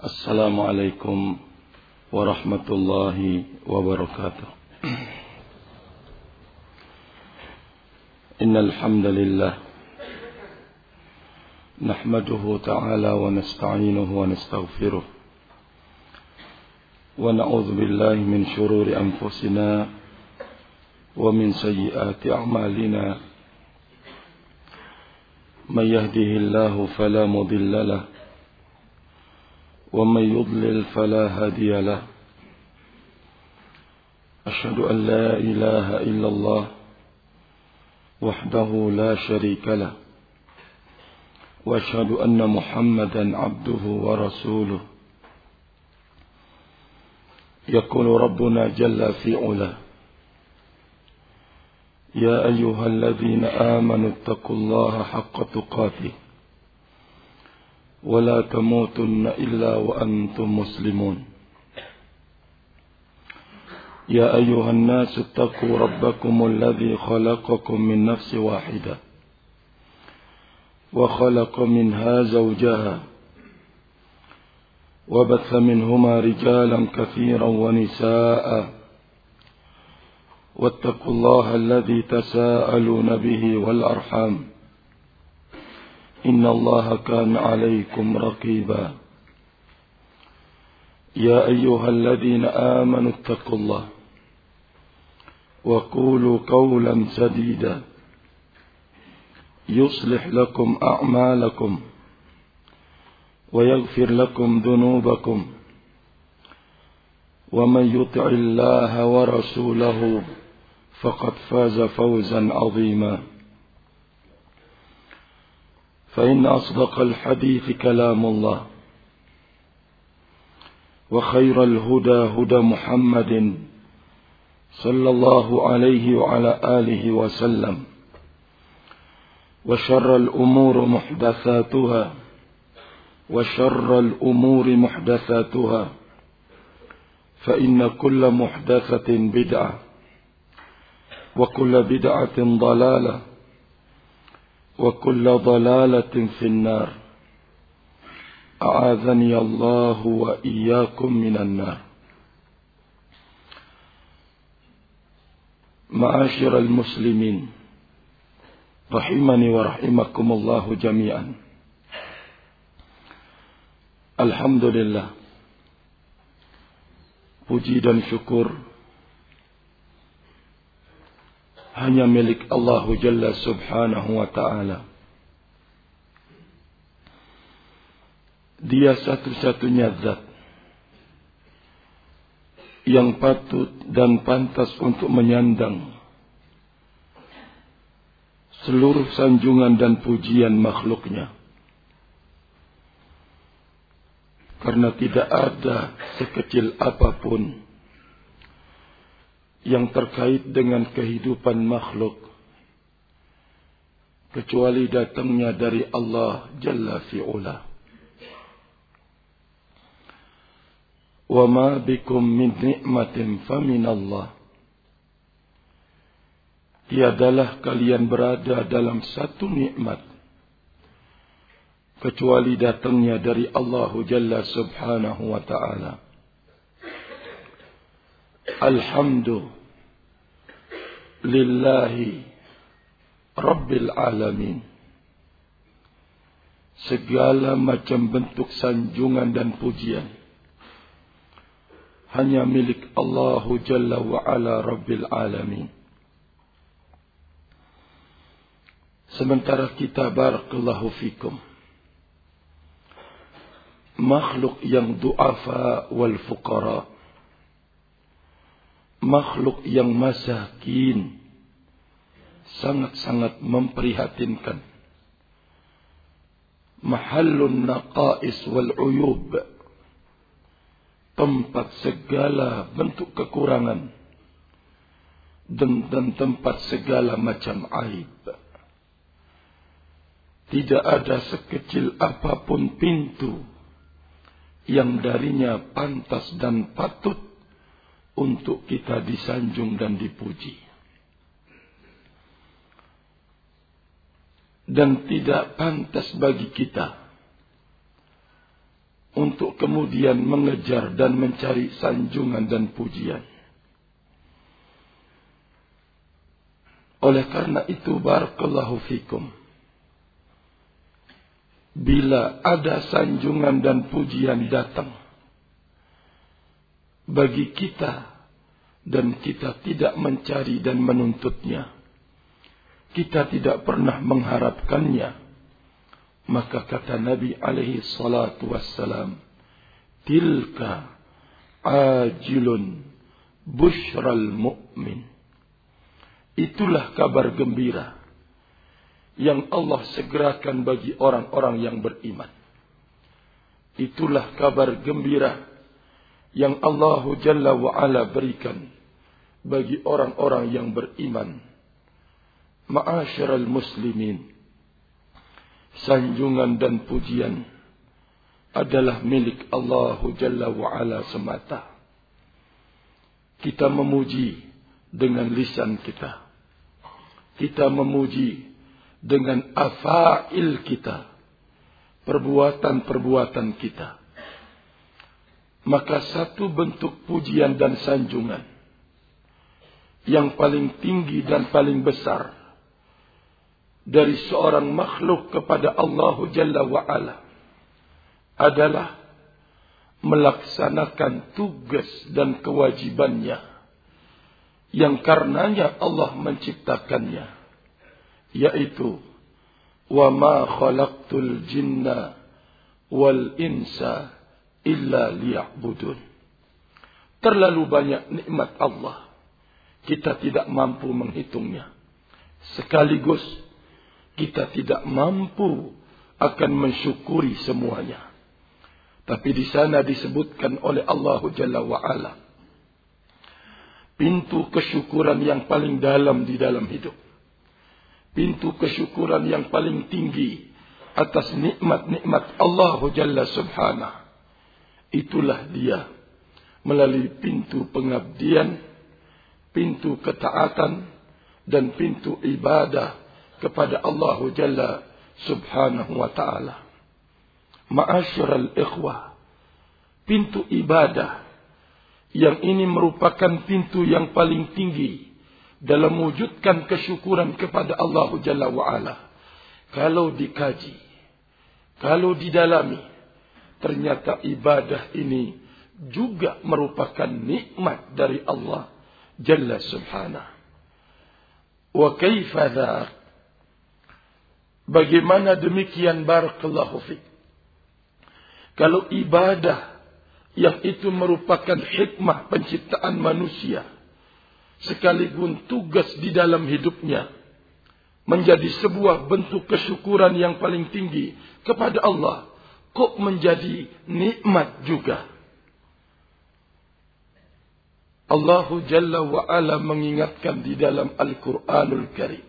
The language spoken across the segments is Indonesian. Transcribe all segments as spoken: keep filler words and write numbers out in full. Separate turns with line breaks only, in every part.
Assalamualaikum warahmatullahi wabarakatuh. Innal hamdalillah nahmaduhu ta'ala wa nasta'inuhu wa nastaghfiruh wa na'udzu billahi min shururi anfusina wa min sayyiati a'malina. May yahdihillahu fala mudilla lahu ومن يضلل فلا هادي له. أشهد أن لا إله إلا الله وحده لا شريك له وأشهد أن محمدا عبده ورسوله. يقول ربنا جل في علاه: يا أيها الذين آمنوا اتقوا الله حق تقاته ولا تموتن إلا وأنتم مسلمون. يا أيها الناس اتقوا ربكم الذي خلقكم من نفس واحدة وخلق منها زوجها وبث منهما رجالا كثيرا ونساء واتقوا الله الذي تساءلون به والأرحام إن الله كان عليكم رقيبا. يا أيها الذين آمنوا اتقوا الله وقولوا قولا سديدا يصلح لكم أعمالكم ويغفر لكم ذنوبكم ومن يطع الله ورسوله فقد فاز فوزا عظيما. فإن أصدق الحديث كلام الله وخير الهدى هدى محمد صلى الله عليه وعلى آله وسلم وشر الأمور محدثاتها وشر الأمور محدثاتها فإن كل محدثة بدعة وكل بدعة ضلالة وكل ضلالة في النار. أعاذني الله وإياكم من النار. معاشر المسلمين رحمني ورحمكم الله جميعا. Alhamdulillah, puji dan syukur hanya milik Allah Jalla Subhanahu wa ta'ala. Dia satu-satunya zat yang patut dan pantas untuk menyandang seluruh sanjungan dan pujian makhluknya. Karena tidak ada sekecil apapun yang terkait dengan kehidupan makhluk kecuali datangnya dari Allah Jalla fi'ula. Wa ma bikum min ni'matin faminallah. Tiadalah kalian berada dalam satu nikmat kecuali datangnya dari Allah Jalla Subhanahu wa ta'ala. Alhamdulillahi Rabbil Alamin. Segala macam bentuk sanjungan dan pujian hanya milik Allah Jalla wa Ala Rabbil Alamin. Sementara kita, barakallahu fikum, makhluk yang du'afa wal fuqara, makhluk yang masakin, sangat-sangat memprihatinkan. Mahallun naqais wal uyub, tempat segala bentuk kekurangan dan, dan tempat segala macam aib. Tidak ada sekecil apapun pintu yang darinya pantas dan patut untuk kita disanjung dan dipuji. Dan tidak pantas bagi kita untuk kemudian mengejar dan mencari sanjungan dan pujian. Oleh karena itu, barakallahu fikum, bila ada sanjungan dan pujian datang bagi kita dan kita tidak mencari dan menuntutnya, kita tidak pernah mengharapkannya, maka kata Nabi alaihi salatu wassalam, tilka ajilun bushral mu'min. Itulah kabar gembira yang Allah segerakan bagi orang-orang yang beriman. Itulah kabar gembira yang Allah Jalla wa'ala berikan bagi orang-orang yang beriman. Ma'asyiral muslimin, sanjungan dan pujian adalah milik Allah Jalla wa'ala semata. Kita memuji dengan lisan kita, kita memuji dengan afail kita, perbuatan-perbuatan kita. Maka satu bentuk pujian dan sanjungan yang paling tinggi dan paling besar dari seorang makhluk kepada Allah Jalla wa'ala adalah melaksanakan tugas dan kewajibannya yang karenanya Allah menciptakannya, yaitu wa ma khalaqtul jinna wal insa illa liya'budun. Terlalu banyak nikmat Allah, kita tidak mampu menghitungnya. Sekaligus kita tidak mampu akan mensyukuri semuanya. Tapi di sana disebutkan oleh Allah Jalla wa'ala pintu kesyukuran yang paling dalam di dalam hidup, pintu kesyukuran yang paling tinggi atas nikmat-nikmat Allah Jalla subhanahu. Itulah dia melalui pintu pengabdian, pintu ketaatan, dan pintu ibadah kepada Allah Jalla subhanahu wa ta'ala. Ma'asyiral ikhwah, pintu ibadah yang ini merupakan pintu yang paling tinggi dalam mewujudkan kesyukuran kepada Allah Jalla wa'ala. Kalau dikaji, kalau didalami, ternyata ibadah ini juga merupakan nikmat dari Allah Jalla subhanahu. Wa kaifa dzak? Bagaimana demikian, barakallahu fiik? Kalau ibadah yang itu merupakan hikmah penciptaan manusia, sekaligus tugas di dalam hidupnya, menjadi sebuah bentuk kesyukuran yang paling tinggi kepada Allah, kok menjadi nikmat juga? Allah Jalla wa'ala mengingatkan di dalam Al-Quranul Karim,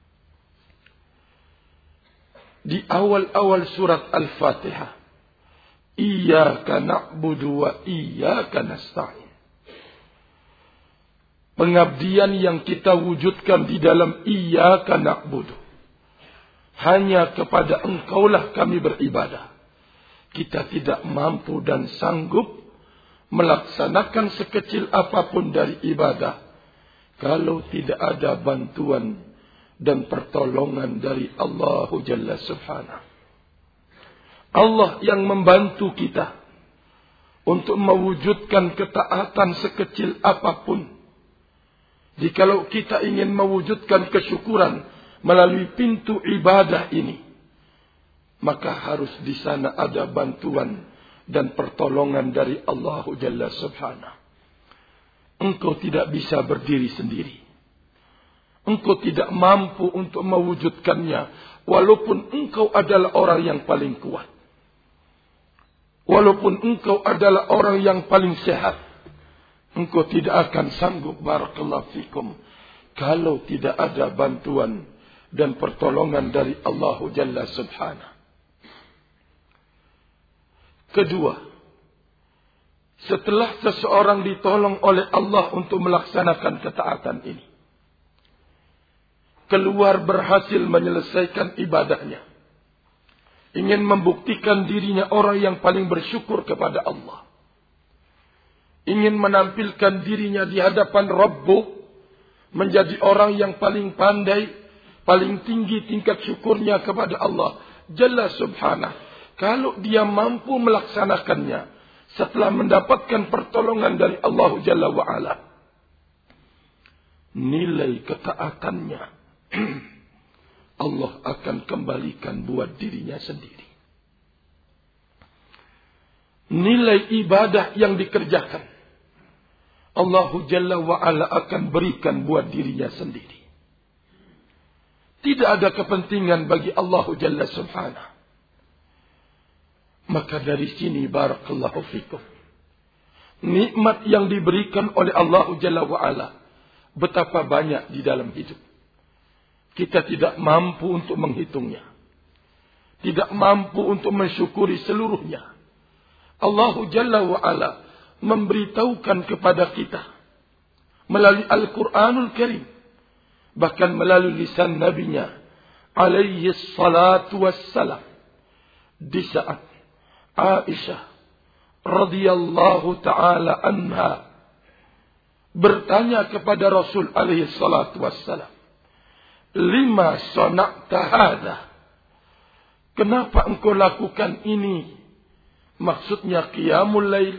di awal-awal surat Al-Fatihah, Iyyaka na'budu wa iyyaka nasta'in. Pengabdian yang kita wujudkan di dalam Iyyaka na'budu, hanya kepada Engkaulah kami beribadah. Kita tidak mampu dan sanggup melaksanakan sekecil apapun dari ibadah kalau tidak ada bantuan dan pertolongan dari Allah Jalla subhanahu. Allah yang membantu kita untuk mewujudkan ketaatan sekecil apapun. Jikalau kita ingin mewujudkan kesyukuran melalui pintu ibadah ini, maka harus di sana ada bantuan dan pertolongan dari Allah Jalla subhanahu. Engkau tidak bisa berdiri sendiri. Engkau tidak mampu untuk mewujudkannya, walaupun engkau adalah orang yang paling kuat. Walaupun engkau adalah orang yang paling sehat, engkau tidak akan sanggup, barakallahu fikum, kalau tidak ada bantuan dan pertolongan dari Allah Jalla subhanahu. Kedua, setelah seseorang ditolong oleh Allah untuk melaksanakan ketaatan ini, keluar berhasil menyelesaikan ibadahnya, ingin membuktikan dirinya orang yang paling bersyukur kepada Allah, ingin menampilkan dirinya di hadapan Rabbu menjadi orang yang paling pandai, paling tinggi tingkat syukurnya kepada Allah Jalla Subhanahu. Kalau dia mampu melaksanakannya setelah mendapatkan pertolongan dari Allah Jalla wa'ala, nilai ketaatannya Allah akan kembalikan buat dirinya sendiri. Nilai ibadah yang dikerjakan Allah Jalla wa'ala akan berikan buat dirinya sendiri. Tidak ada kepentingan bagi Allah Jalla Subhanahu. Maka dari sini barakallahu fikum, nikmat yang diberikan oleh Allah Jalla wa'ala betapa banyak di dalam hidup. Kita tidak mampu untuk menghitungnya, tidak mampu untuk mensyukuri seluruhnya. Allah Jalla wa'ala memberitahukan kepada kita melalui Al-Quranul Karim, bahkan melalui lisan nabinya alaihi salatu wassalam, di saat Aisyah radhiyallahu ta'ala anha bertanya kepada Rasul alaihi salatu wassalam, lima sana'ta hadha, kenapa engkau lakukan ini? Maksudnya qiyamul lail,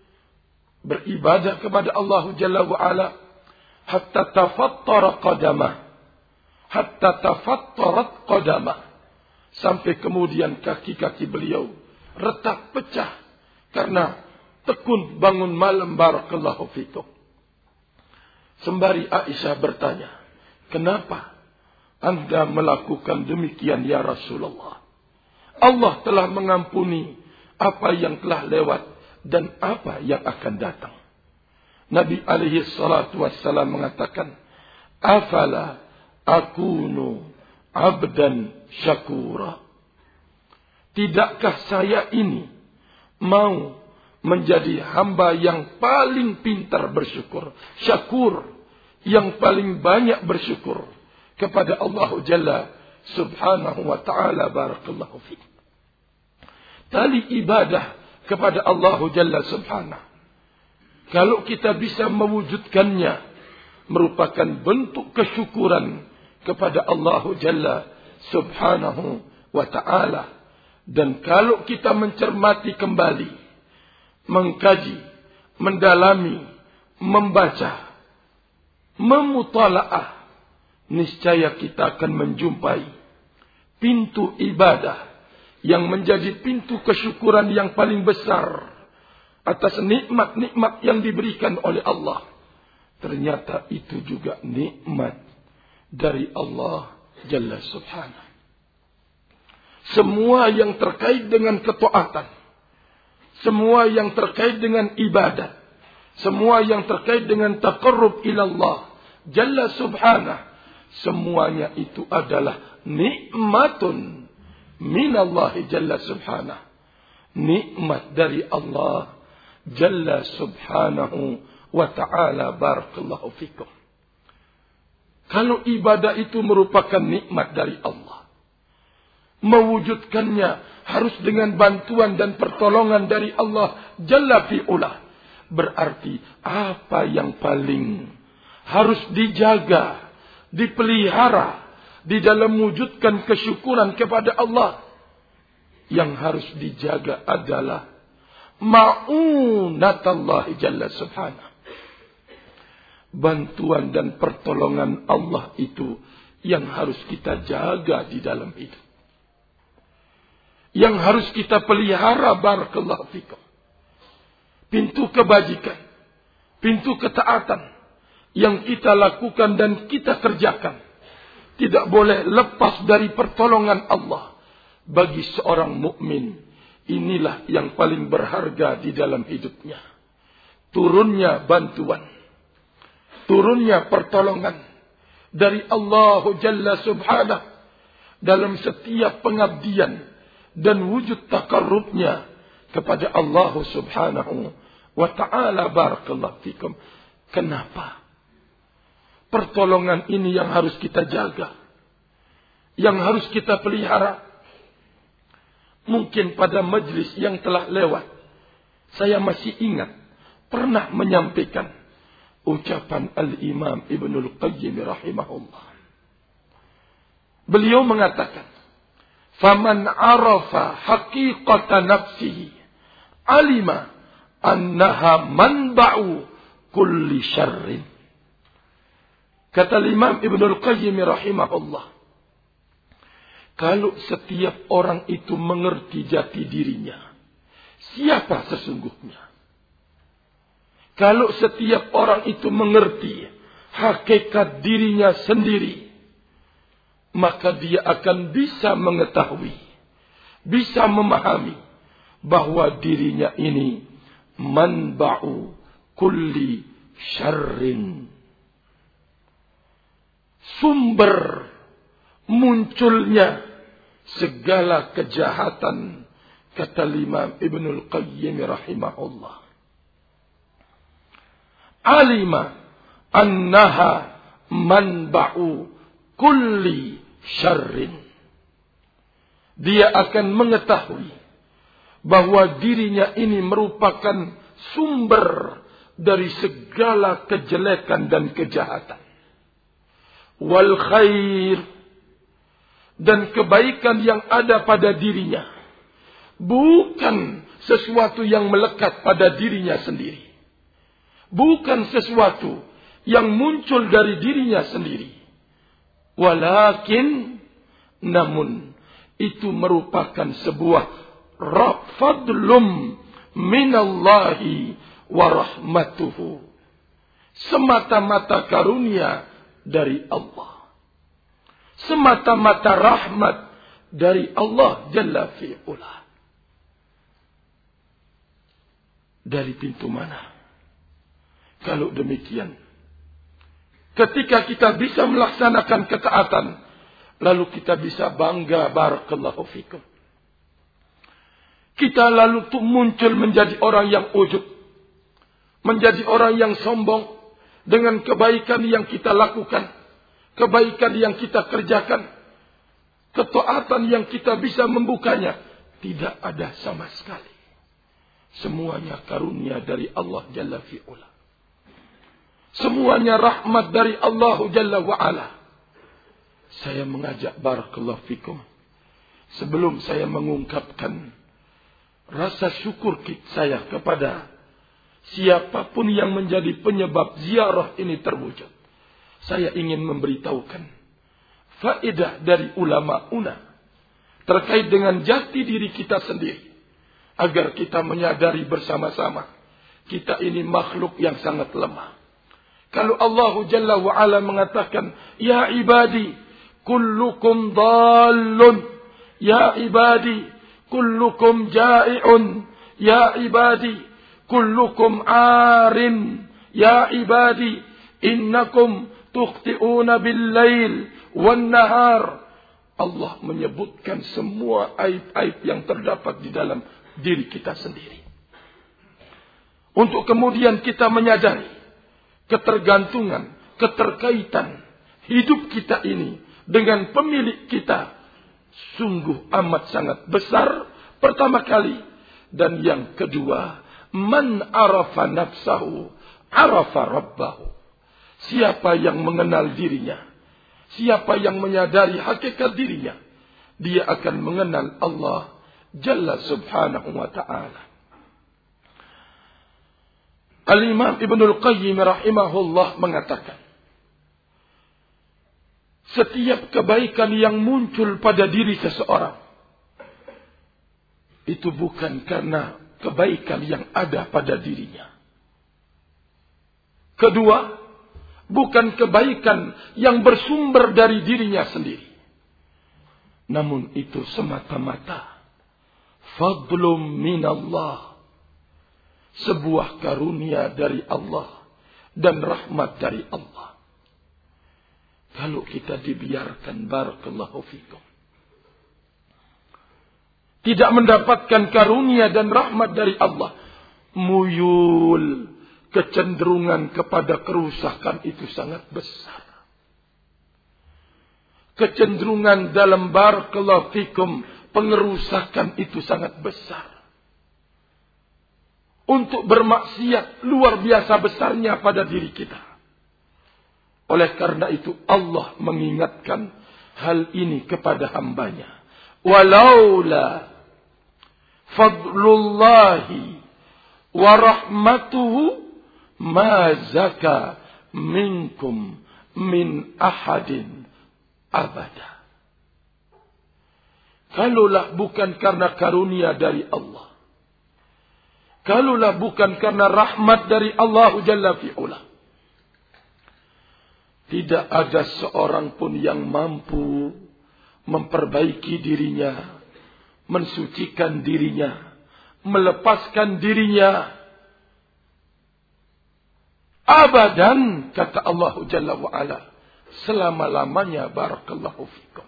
beribadah kepada Allah Jalla wa'ala, hatta tafattara qadamah, hatta tafattarat qadamah, sampai kemudian kaki-kaki beliau retak pecah karena tekun bangun malam. Barakallahu fikum. Sembari Aisyah bertanya, kenapa Anda melakukan demikian ya Rasulullah? Allah telah mengampuni apa yang telah lewat dan apa yang akan datang. Nabi alaihi salatu wassalam mengatakan, afala akunu abdan syakura. Tidakkah saya ini mau menjadi hamba yang paling pintar bersyukur, syakur, yang paling banyak bersyukur kepada Allah Jalla Subhanahu wa ta'ala. Barakallahu fiik. Tali ibadah kepada Allah Jalla Subhanahu, kalau kita bisa mewujudkannya, merupakan bentuk kesyukuran kepada Allah Jalla Subhanahu wa ta'ala. Dan kalau kita mencermati kembali, mengkaji, mendalami, membaca, memutalaah, niscaya kita akan menjumpai pintu ibadah yang menjadi pintu kesyukuran yang paling besar atas nikmat-nikmat yang diberikan oleh Allah. Ternyata itu juga nikmat dari Allah Jalla Subhanahu. Semua yang terkait dengan ketaatan, semua yang terkait dengan ibadah, semua yang terkait dengan taqarrub ila Allah Jalla Subhanahu, semuanya itu adalah nikmatun minallahi Jalla Subhanahu. Nikmat dari Allah Jalla Subhanahu wa ta'ala. Barakallahu fikum. Kalau ibadah itu merupakan nikmat dari Allah, mewujudkannya harus dengan bantuan dan pertolongan dari Allah Jalla fi'ula. Berarti apa yang paling harus dijaga, dipelihara di dalam mewujudkan kesyukuran kepada Allah, yang harus dijaga adalah ma'unatallahi Jalla Subhanahu. Bantuan dan pertolongan Allah itu yang harus kita jaga di dalam hidup, yang harus kita pelihara. Barakallahu fikum. Pintu kebajikan, pintu ketaatan yang kita lakukan dan kita kerjakan tidak boleh lepas dari pertolongan Allah. Bagi seorang mukmin, inilah yang paling berharga di dalam hidupnya. Turunnya bantuan, turunnya pertolongan dari Allah Jalla Subhanahu dalam setiap pengabdian dan wujud takarrubnya kepada Allah Subhanahu wa ta'ala. Barakallahu fikum. Kenapa? Pertolongan ini yang harus kita jaga, yang harus kita pelihara. Mungkin pada majlis yang telah lewat, saya masih ingat pernah menyampaikan ucapan Al-Imam Ibnul Qayyim rahimahullah. Beliau mengatakan, "Faman arafa haqiqata nafsihi, alima annaha manba'u kulli syarrin." Kata Imam Ibnul Qayyim rahimahullah, kalau setiap orang itu mengerti jati dirinya, siapa sesungguhnya? Kalau setiap orang itu mengerti hakikat dirinya sendiri, maka dia akan bisa mengetahui, bisa memahami bahwa dirinya ini manba'u kulli syarrin, sumber munculnya segala kejahatan, kata Imam Ibnul Qayyim rahimahullah. Alima annaha manba'u kulli syarrin. Dia akan mengetahui bahwa dirinya ini merupakan sumber dari segala kejelekan dan kejahatan. Wal khair, dan kebaikan yang ada pada dirinya bukan sesuatu yang melekat pada dirinya sendiri, bukan sesuatu yang muncul dari dirinya sendiri, walakin namun itu merupakan sebuah fadlum minallahi wa rahmatuhu, semata-mata karunia dari Allah, semata-mata rahmat dari Allah Jalla fi'ula. Dari pintu mana? Kalau demikian, ketika kita bisa melaksanakan ketaatan, lalu kita bisa bangga, barakallahu fikum. Kita lalu tuh muncul menjadi orang yang ujub, menjadi orang yang sombong dengan kebaikan yang kita lakukan, kebaikan yang kita kerjakan, ketaatan yang kita bisa membukanya, tidak ada sama sekali. Semuanya karunia dari Allah Jalla fi'ula. Semuanya rahmat dari Allah Jalla wa'ala. Saya mengajak, barakallahu fikum, sebelum saya mengungkapkan rasa syukur saya kepada siapapun yang menjadi penyebab ziarah ini terwujud, saya ingin memberitahukan faedah dari ulama una terkait dengan jati diri kita sendiri, agar kita menyadari bersama-sama kita ini makhluk yang sangat lemah. Kalau Allah Jalla wa'ala mengatakan, ya ibadi kullukum dhalun, ya ibadi kullukum ja'i'un, ya ibadi kullukum arin, ya ibadi innakum tukhti'una bil-lail wan-nahar. Allah menyebutkan semua aib-aib yang terdapat di dalam diri kita sendiri, untuk kemudian kita menyadari ketergantungan, keterkaitan hidup kita ini dengan pemilik kita sungguh amat sangat besar, pertama kali. Dan yang kedua, man arafa nafsahu arafa rabbahu. Siapa yang mengenal dirinya, siapa yang menyadari hakikat dirinya, dia akan mengenal Allah Jalla subhanahu wa ta'ala. Al-Imam Ibnul Qayyim rahimahullah mengatakan, setiap kebaikan yang muncul pada diri seseorang, itu bukan karena kebaikan yang ada pada dirinya. Kedua, bukan kebaikan yang bersumber dari dirinya sendiri, namun itu semata-mata fadlum minallah, sebuah karunia dari Allah dan rahmat dari Allah. Kalau kita dibiarkan, barakallahu fikum, tidak mendapatkan karunia dan rahmat dari Allah, muyul, kecenderungan kepada kerusakan itu sangat besar. Kecenderungan dalam, barakallahu fikum, pengerusakan itu sangat besar. Untuk bermaksiat luar biasa besarnya pada diri kita. Oleh karena itu Allah mengingatkan hal ini kepada hambanya. Walaula fadlullahi wa rahmatuhu ma zaka minkum min ahadin abada. Kalaulah bukan karena karunia dari Allah, kalaulah bukan karena rahmat dari Allah Jalla fi'ula, tidak ada seorang pun yang mampu memperbaiki dirinya, mensucikan dirinya, melepaskan dirinya. Abadan, kata Allah Jalla wa'ala, selama-lamanya. Barakallahu fikum.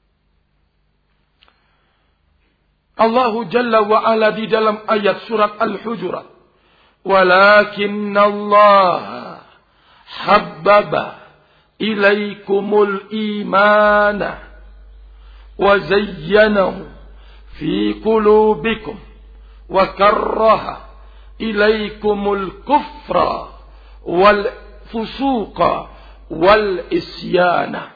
Allah Jalla wa'ala di dalam ayat surat Al-Hujurat, walakinna Allah habbaba ilaikumul imana wa zayyanahu fi qulubikum wa karraha ilaikumul kufra wal fusuqa wal isyana.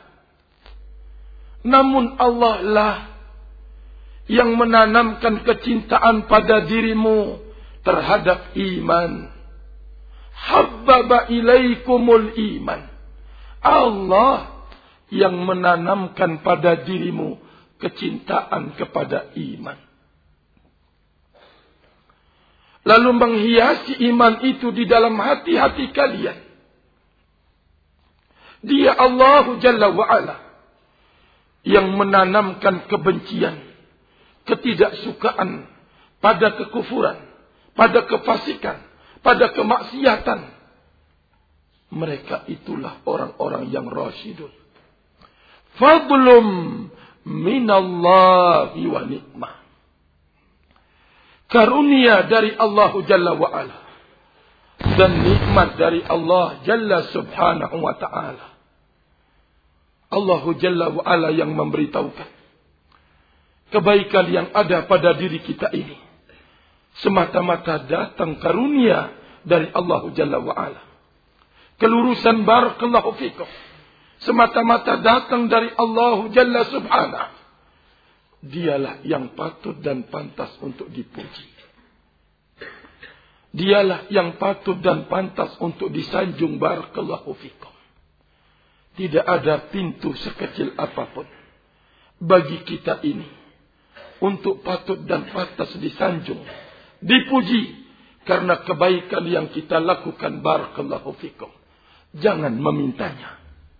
Namun Allah lah yang menanamkan kecintaan pada dirimu terhadap iman. Habbaba ilaikumul iman. Allah yang menanamkan pada dirimu kecintaan kepada iman. Lalu menghiasi iman itu di dalam hati-hati kalian. Dia Allah Jalla wa'ala yang menanamkan kebencian, ketidaksukaan pada kekufuran, pada kefasikan, pada kemaksiatan. Mereka itulah orang-orang yang rasyidun. Fadlum minallahi wa nikmah. Karunia dari Allah Jalla wa'ala dan nikmat dari Allah Jalla subhanahu wa ta'ala. Allah Jalla wa'ala yang memberitahukan kebaikan yang ada pada diri kita ini semata-mata datang karunia dari Allah Jalla wa'ala. Kelurusan barakallahu fikum semata-mata datang dari Allah Jalla subhanahu. Dialah yang patut dan pantas untuk dipuji. Dialah yang patut dan pantas untuk disanjung barakallahu fikum. Tidak ada pintu sekecil apapun bagi kita ini untuk patut dan pantas disanjung, dipuji karena kebaikan yang kita lakukan barakallahu fikum. Jangan memintanya.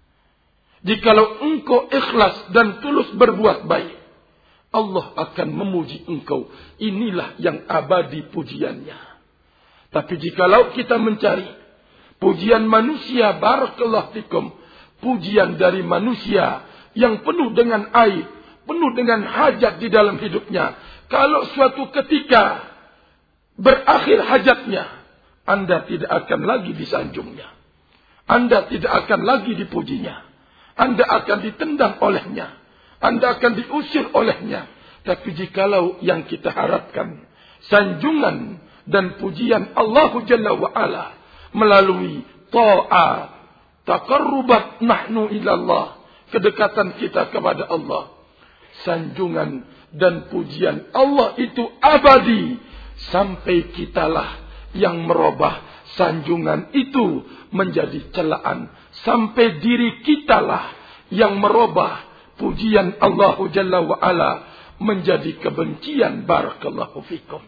Jikalau engkau ikhlas dan tulus berbuat baik, Allah akan memuji engkau. Inilah yang abadi pujiannya. Tapi jikalau kita mencari pujian manusia barakallahu fikum, pujian dari manusia yang penuh dengan aib, penuh dengan hajat di dalam hidupnya, kalau suatu ketika berakhir hajatnya, Anda tidak akan lagi disanjungnya, Anda tidak akan lagi dipujinya, Anda akan ditendang olehnya, Anda akan diusir olehnya. Tapi jikalau yang kita harapkan sanjungan dan pujian Allah Jalla wa'ala melalui ta'at, taqarrubat nahnu ilallah, kedekatan kita kepada Allah, sanjungan dan pujian Allah itu abadi sampai kitalah yang merubah sanjungan itu menjadi celaan, sampai diri kitalah yang merubah pujian Allah Jalla wa'ala menjadi kebencian barakallahu fikum.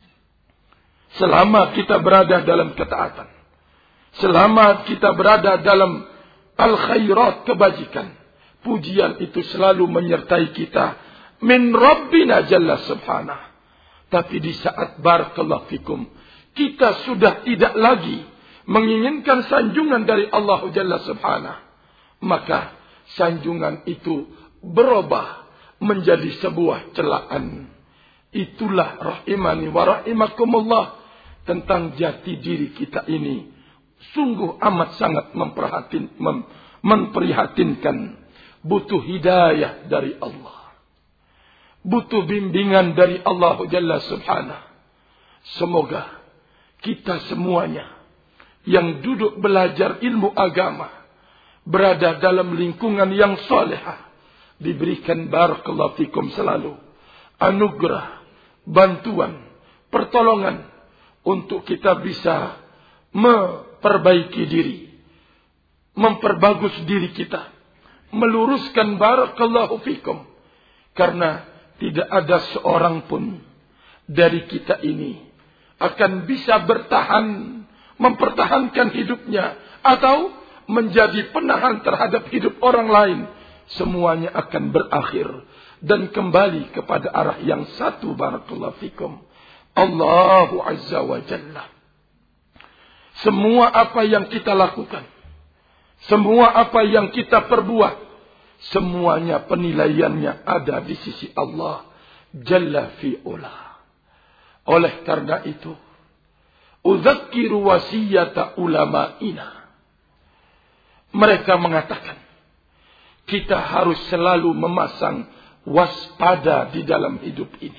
Selama kita berada dalam ketaatan, selama kita berada dalam al-khairat, kebajikan, pujian itu selalu menyertai kita min Rabbina Jalla subhanahu. Tapi di saat barakallahu fikum kita sudah tidak lagi menginginkan sanjungan dari Allah Jalla subhanahu, maka sanjungan itu berubah menjadi sebuah celaan. Itulah rahimani wa rahimakumullah tentang jati diri kita ini. Sungguh amat sangat memperhatin, mem, memprihatinkan. Butuh hidayah dari Allah. butuh bimbingan dari Allah Jalla Subhanahu. Semoga kita semuanya yang duduk belajar ilmu agama berada dalam lingkungan yang salehah, diberikan barakallahu fikum selalu anugerah, bantuan, pertolongan untuk kita bisa memperbaiki diri, memperbagus diri kita, meluruskan barakallahu fikum. Karena tidak ada seorang pun dari kita ini akan bisa bertahan, mempertahankan hidupnya atau menjadi penahan terhadap hidup orang lain. Semuanya akan berakhir dan kembali kepada arah yang satu, barakallahu fikum, Allahu Azza wa Jalla. Semua apa yang kita lakukan, semua apa yang kita perbuat, semuanya penilaiannya ada di sisi Allah Jalla fi'ula. Oleh karena itu, udzakiru wasiyata ulama'ina. Mereka mengatakan, kita harus selalu memasang waspada di dalam hidup ini.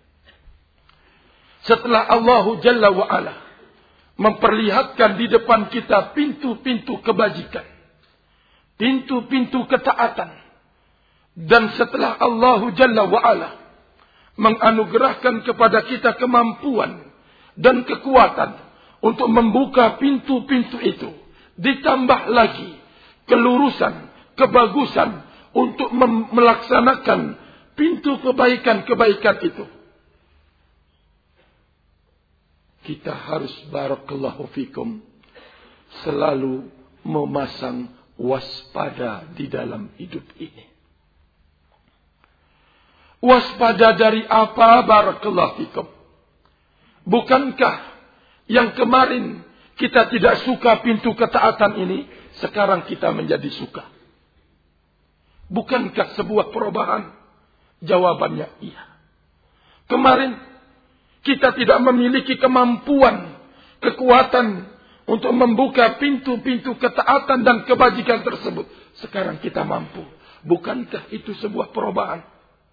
Setelah Allah Jalla wa'ala memperlihatkan di depan kita pintu-pintu kebajikan, pintu-pintu ketaatan, dan setelah Allah Jalla wa'ala menganugerahkan kepada kita kemampuan dan kekuatan untuk membuka pintu-pintu itu, ditambah lagi kelurusan, kebagusan untuk melaksanakan pintu kebaikan-kebaikan itu, kita harus barakallahu fikum selalu memasang waspada di dalam hidup ini. Waspada dari apa, barakallahu fikum? Bukankah yang kemarin kita tidak suka pintu ketaatan ini, sekarang kita menjadi suka? Bukankah sebuah perubahan? Jawabannya iya. Kemarin kita tidak memiliki kemampuan, kekuatan untuk membuka pintu-pintu ketaatan dan kebajikan tersebut. Sekarang kita mampu. Bukankah itu sebuah perubahan?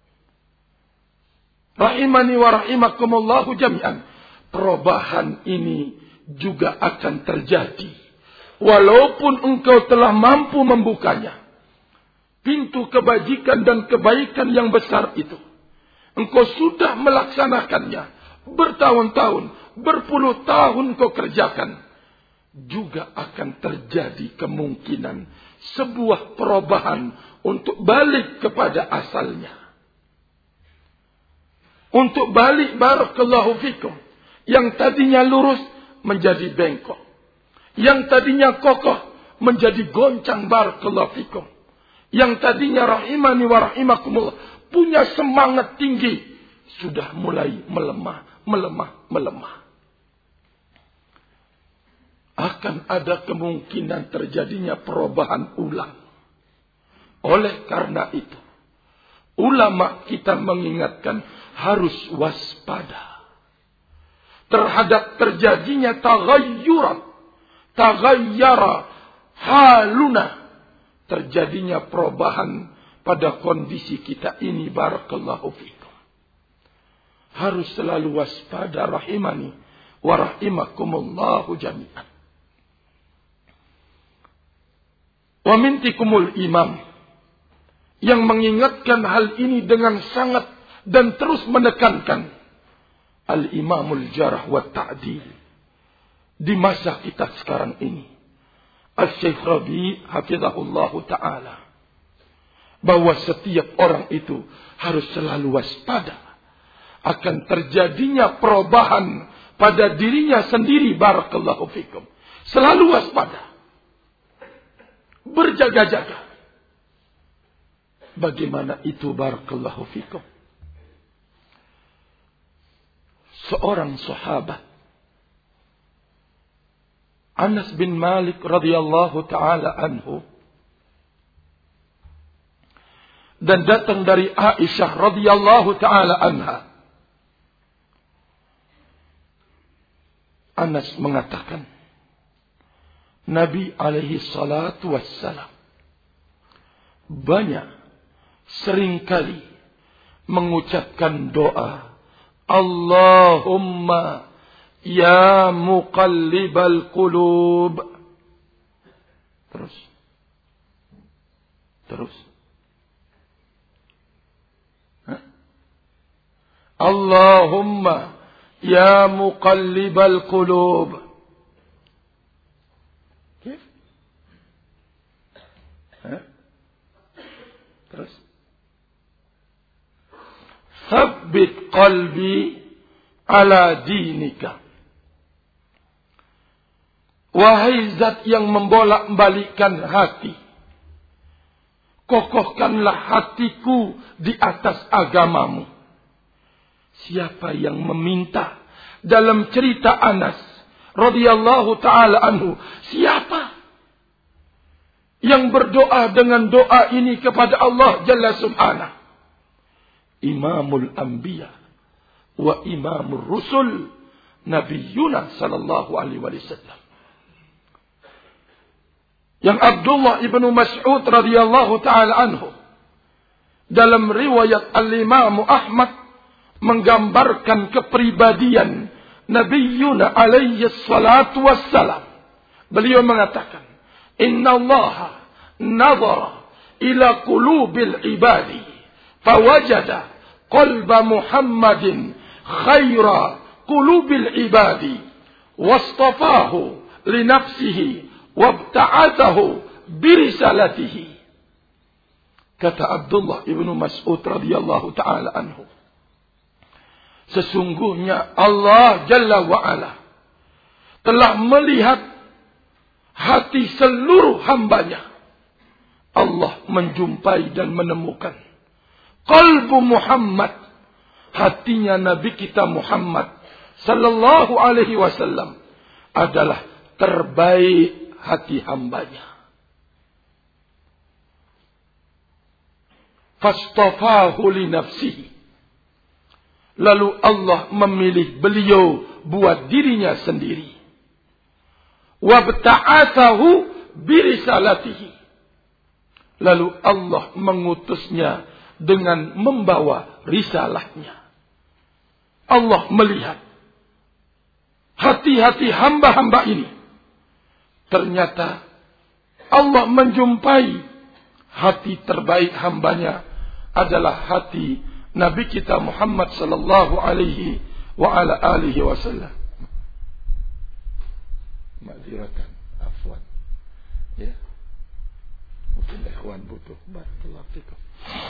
Rahimani wa rahimakumullahu jami'an. Perubahan ini juga akan terjadi walaupun engkau telah mampu membukanya. Pintu kebajikan dan kebaikan yang besar itu, engkau sudah melaksanakannya bertahun-tahun, berpuluh tahun kau kerjakan, juga akan terjadi kemungkinan sebuah perubahan untuk balik kepada asalnya. Untuk balik, barakallahu fikum, yang tadinya lurus menjadi bengkok, yang tadinya kokoh menjadi goncang, barakallahu fikum, yang tadinya rahimani wa rahimakumullah punya semangat tinggi, sudah mulai melemah, melemah, melemah. Akan ada kemungkinan terjadinya perubahan ulang. Oleh karena itu, ulama kita mengingatkan harus waspada terhadap terjadinya taghayyurat, taghayyara haluna, terjadinya perubahan pada kondisi kita ini, barakallahu fikum. Harus selalu waspada, rahimani wa rahimakumullahu jami'an. Wa mintikumul imam, yang mengingatkan hal ini dengan sangat dan terus menekankan, al-imamul jarah wa ta'dil di masa kita sekarang ini, Al-Syekh Rabi hafizahullahu ta'ala, bahwa setiap orang itu harus selalu waspada akan terjadinya perubahan pada dirinya sendiri, barakallahu fikum. Selalu waspada, berjaga-jaga. Bagaimana itu, barakallahu fikum? Seorang sahabat, Anas bin Malik radhiyallahu ta'ala anhu, dan datang dari Aisyah radhiyallahu ta'ala anha. Anas mengatakan, Nabi alaihi salatu wassalam banyak seringkali mengucapkan doa, Allahumma ya muqallibal qulub. Terus. Terus. Hah? Allahumma ya muqallibal qulub. Kif? Hah? Terus. Thabbit qalbi ala dinika. Wahai zat yang membolak-balikkan hati, kokohkanlah hatiku di atas agamamu. Siapa yang meminta dalam cerita Anas radhiyallahu taala anhu, siapa yang berdoa dengan doa ini kepada Allah Jalla Subhanahu? Imamul Anbiya wa Imamur Rusul, Nabiyuna sallallahu alaihi wasallam. Yang Abdullah ibnu Mas'ud radhiyallahu taala anhu dalam riwayat Al-Imam Ahmad menggambarkan kepribadian Nabiyuna alaihi salatu wassalam. Beliau mengatakan, Inna Allah nazara ila qulubil ibadi fawajada qalba Muhammadin khaira qulubil ibadi wastafahu li nafsihi wabta'athahu birisalatihi. Kata Abdullah ibnu Mas'ud radhiyallahu ta'ala anhu, sesungguhnya Allah Jalla wa'ala telah melihat hati seluruh hambanya. Allah menjumpai dan menemukan qalbu Muhammad, hatinya Nabi kita Muhammad sallallahu alaihi wasallam adalah terbaik hati hambanya. Fastafahu li nafsihi. Lalu Allah memilih beliau buat dirinya sendiri. Wabta'athahu birisalatihi. Lalu Allah mengutusnya dengan membawa risalahnya. Allah melihat hati-hati hamba-hamba ini. Ternyata Allah menjumpai hati terbaik hambanya adalah hati Nabi kita Muhammad sallallahu alaihi wa ala alihi wasallam. Ma'dziratan, afwan. Ya. Mungkin ikhwan butuh. Barakallahu fikum.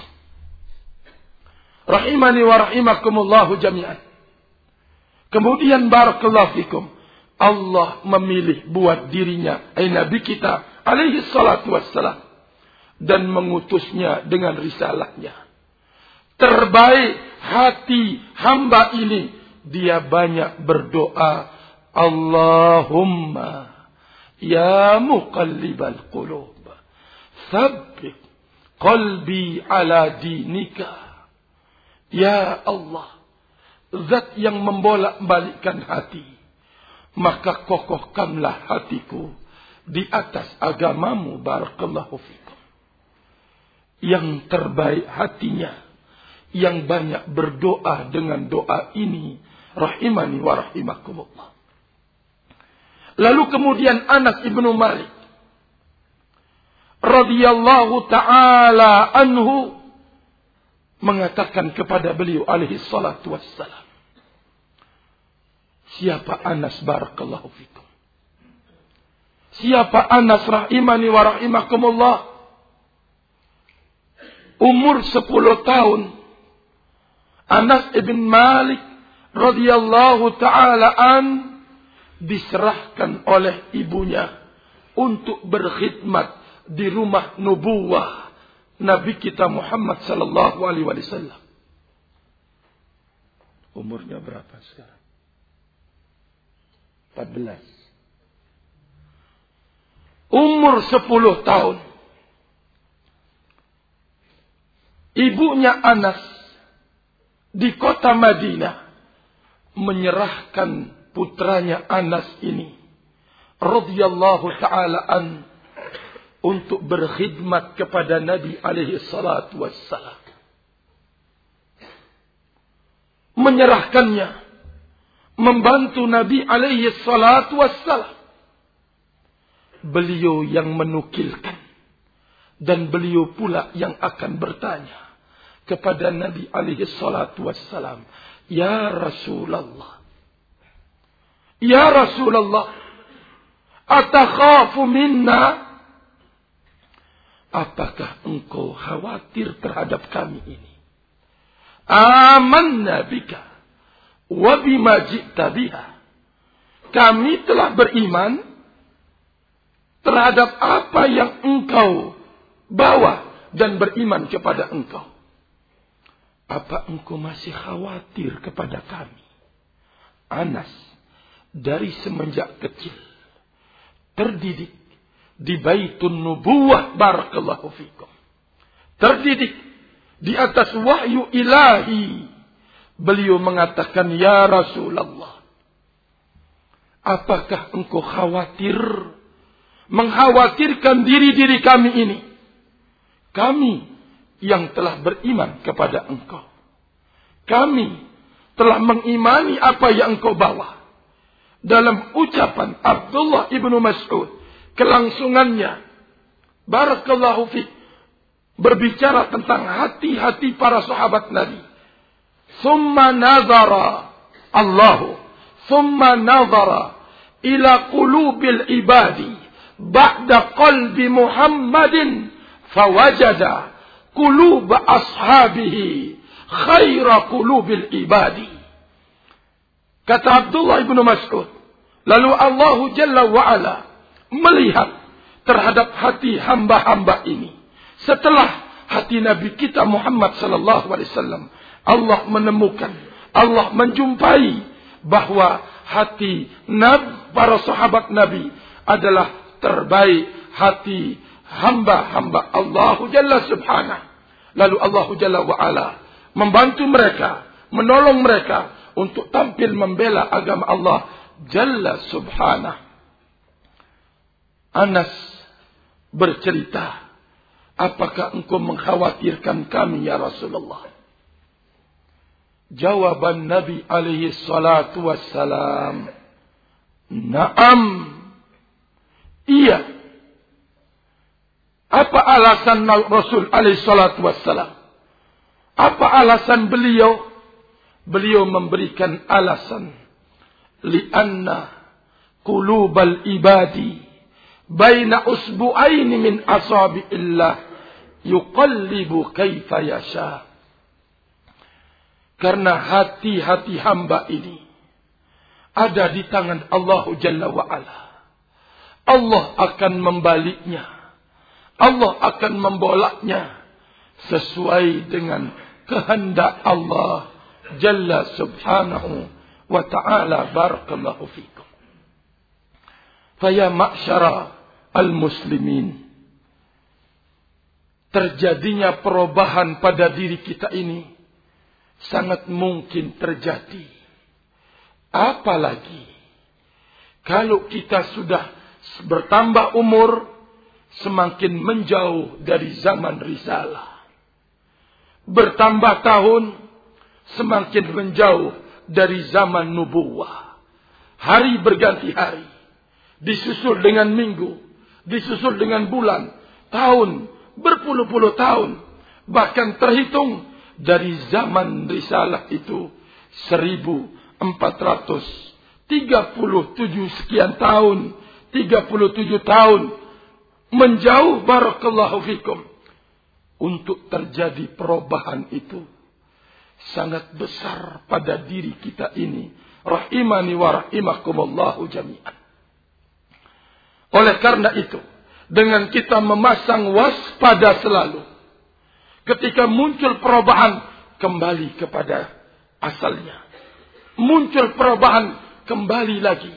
Rahimani wa rahimakumullahu jami'an. Kemudian barakallahu fikum, Allah memilih buat dirinya ay Nabi kita alaihi salatu wassalam dan mengutusnya dengan risalahnya. Terbaik hati hamba ini, dia banyak berdoa, Allahumma ya muqallibal qulub tsabbit qalbi ala dinika. Ya Allah, zat yang membolak-balikkan hati, maka kokohkanlah hatiku di atas agamamu. Barakallahu fikum. Yang terbaik hatinya, yang banyak berdoa dengan doa ini, rahimani wa rahimakumullah. Lalu kemudian Anas ibnu Malik radhiyallahu ta'ala anhu mengatakan kepada beliau alaihi salatu wassalam, siapa Anas barakallahu fikum? Siapa Anas rahimani wa rahimakumullah? Umur sepuluh tahun. Anas ibn Malik radhiyallahu ta'ala an diserahkan oleh ibunya untuk berkhidmat di rumah nubuwah Nabi kita Muhammad sallallahu alaihi wasallam. Umurnya berapa sekarang? empat belas. Umur sepuluh tahun. Ibunya Anas di kota Madinah menyerahkan putranya Anas ini radhiyallahu ta'ala an untuk berkhidmat kepada Nabi alaihi salatu wassalam. menyerahkannya, membantu Nabi alaihi salatu wassalam. Beliau yang menukilkan, dan beliau pula yang akan bertanya kepada Nabi alaihi salatu wassalam, ya Rasulullah, ya Rasulullah, atakhafu minna? Apakah engkau khawatir terhadap kami ini? Amanna bika wa bima ji'ta biha. Kami telah beriman terhadap apa yang engkau bawa dan beriman kepada engkau. Apa engkau masih khawatir kepada kami? Anas dari semenjak kecil terdidik di Baitun Nubuwah, barakallahu fikum. Terdidik di atas wahyu ilahi. Beliau mengatakan, ya Rasulullah, apakah engkau khawatir, mengkhawatirkan diri-diri kami ini? Kami yang telah beriman kepada engkau. Kami telah mengimani apa yang engkau bawa. Dalam ucapan Abdullah ibnu Mas'ud, kelangsungannya, barakallahu fiik, berbicara tentang hati-hati para sahabat Nabi. Summa nazara Allahu, summa nazara ila qulubil ibadi ba'da qalbi Muhammadin fawajada qulub ashabihi khaira qulubil ibadi. Kata Abdullah ibnu Mas'ud, lalu Allah Jalla wa'ala melihat terhadap hati hamba-hamba ini. Setelah hati Nabi kita Muhammad sallallahu alaihi wasallam, Allah menemukan, Allah menjumpai bahwa hati Nabi, para sahabat Nabi adalah terbaik hati hamba-hamba Allah Jalla subhanahu. Lalu Allah Jalla wa'ala membantu mereka, menolong mereka untuk tampil membela agama Allah Jalla subhanahu. Anas bercerita, apakah engkau mengkhawatirkan kami ya Rasulullah? Jawaban Nabi alaihi salatu wassalam, na'am, iya. Apa alasan Rasul alaihi salatu wassalam? Apa alasan beliau? Beliau memberikan alasan, li'anna qulubal ibadi baina usbu'aini min asabi'illah yuqallibu kaifa yasha. Karena hati-hati hamba ini ada di tangan Allah Jalla wa'ala. Allah akan membaliknya, Allah akan membolaknya sesuai dengan kehendak Allah Jalla subhanahu wa ta'ala. Barakallahu fikum. Faya ma'syara al-muslimin, terjadinya perubahan pada diri kita ini sangat mungkin terjadi. Apalagi kalau kita sudah bertambah umur, semakin menjauh dari zaman risalah. Bertambah tahun, semakin menjauh dari zaman nubuwah. Hari berganti hari, disusul dengan minggu, disusul dengan bulan, tahun, berpuluh-puluh tahun. Bahkan terhitung dari zaman risalah itu seribu empat ratus tiga puluh tujuh sekian tahun, tiga puluh tujuh tahun menjauh, barakallahu fikum. Untuk terjadi perubahan itu sangat besar pada diri kita ini. Rahimani wa rahimakumullahu jami'an. Oleh karena itu, dengan kita memasang waspada selalu, ketika muncul perubahan, kembali kepada asalnya. Muncul perubahan, kembali lagi.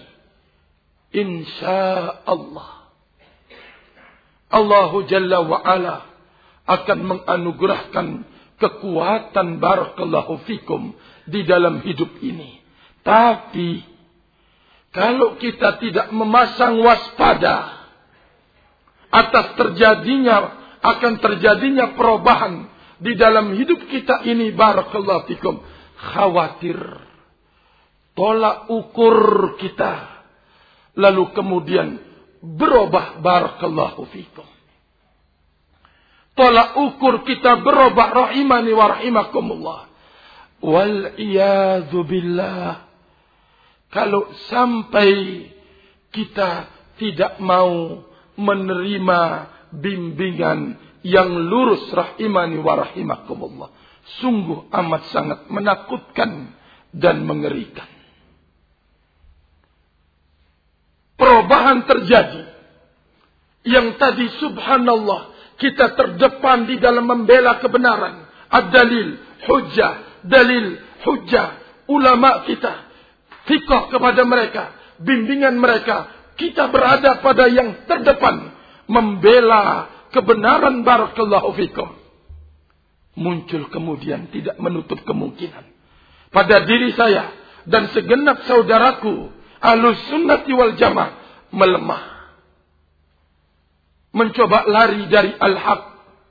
Insya Allah, Allah Jalla wa'ala akan menganugerahkan kekuatan, barakallahu fikum, di dalam hidup ini. Tapi kalau kita tidak memasang waspada atas terjadinya, akan terjadinya perubahan di dalam hidup kita ini, barakallahu fikum, khawatir tolak ukur kita lalu kemudian berubah. Barakallahu fikum. Tolak ukur kita berubah, rahimani wa rahimakumullah. Wal iyadzu billah. Kalau sampai kita tidak mau menerima bimbingan yang lurus, rahimani wa rahimakumullah, sungguh amat sangat menakutkan dan mengerikan. Perubahan terjadi. Yang tadi subhanallah kita terdepan di dalam membela kebenaran. Ad-dalil, hujjah, dalil, hujjah. Ulama kita, fiqh kepada mereka, bimbingan mereka. Kita berada pada yang terdepan. Membela kebenaran, barakallahu fikum. Muncul kemudian tidak menutup kemungkinan pada diri saya dan segenap saudaraku Ahlus Sunnati wal Jamaah melemah. Mencoba lari dari al-haq.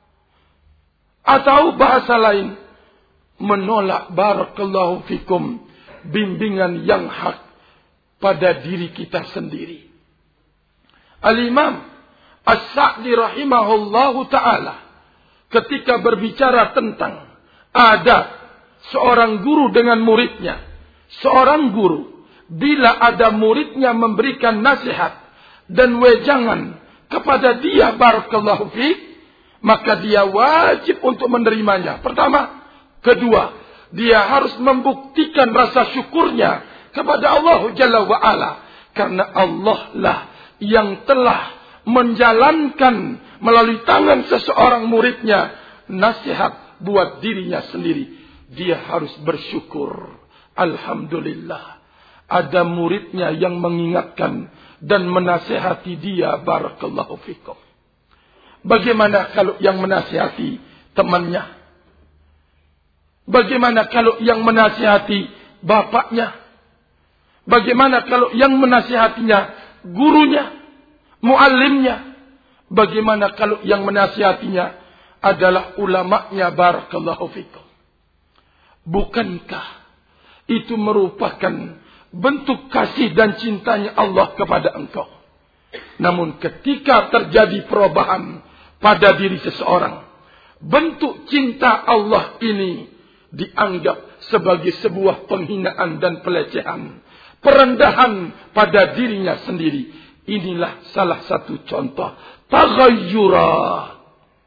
Atau bahasa lain, menolak, barakallahu fikum, bimbingan yang hak pada diri kita sendiri. Al-Imam As-Sa'di rahimahullahu ta'ala ketika berbicara tentang adab seorang guru dengan muridnya. Seorang guru bila ada muridnya memberikan nasihat dan wejangan kepada dia, barakallahu fiik, maka dia wajib untuk menerimanya. Pertama. Kedua, dia harus membuktikan rasa syukurnya kepada Allah Jalla wa'ala. Karena Allah lah yang telah menjalankan melalui tangan seseorang muridnya nasihat buat dirinya sendiri. Dia harus bersyukur. Alhamdulillah. Ada muridnya yang mengingatkan dan menasihati dia, barakallahu fikum. Bagaimana kalau yang menasihati temannya? Bagaimana kalau yang menasihati bapaknya? Bagaimana kalau yang menasihatinya gurunya, muallimnya? Bagaimana kalau yang menasihatinya adalah ulamanya, barakallahu fikum? Bukankah itu merupakan bentuk kasih dan cintanya Allah kepada engkau? Namun ketika terjadi perubahan pada diri seseorang, bentuk cinta Allah ini dianggap sebagai sebuah penghinaan dan pelecehan, perendahan pada dirinya sendiri. Inilah salah satu contoh taghayyura,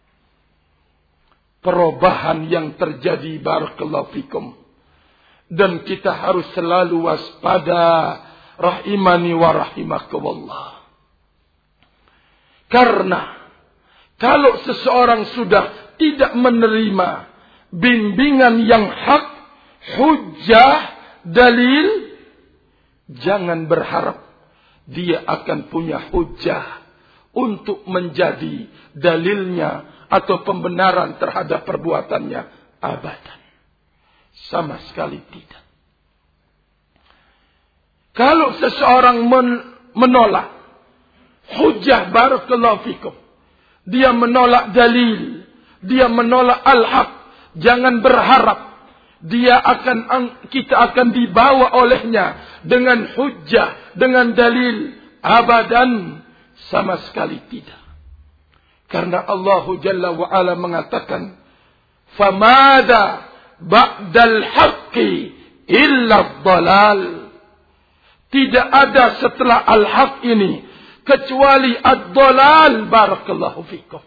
perubahan yang terjadi, barakallahu fikum. Dan kita harus selalu waspada, rahimani wa rahimakumullah. Karena kalau seseorang sudah tidak menerima bimbingan yang hak, hujjah, dalil, jangan berharap dia akan punya hujjah untuk menjadi dalilnya atau pembenaran terhadap perbuatannya. Abadan. Sama sekali tidak. Kalau seseorang men- menolak hujjah, barakallahu fikum, dia menolak dalil, dia menolak al-haq, jangan berharap dia akan kita akan dibawa olehnya dengan hujjah, dengan dalil. Abadan. Sama sekali tidak. Karena Allah Jalla wa'ala mengatakan, famada ba'dal haqqi illa dhalal. Tidak ada setelah al-haq ini kecuali ad-dhalal, barakallahu fikum.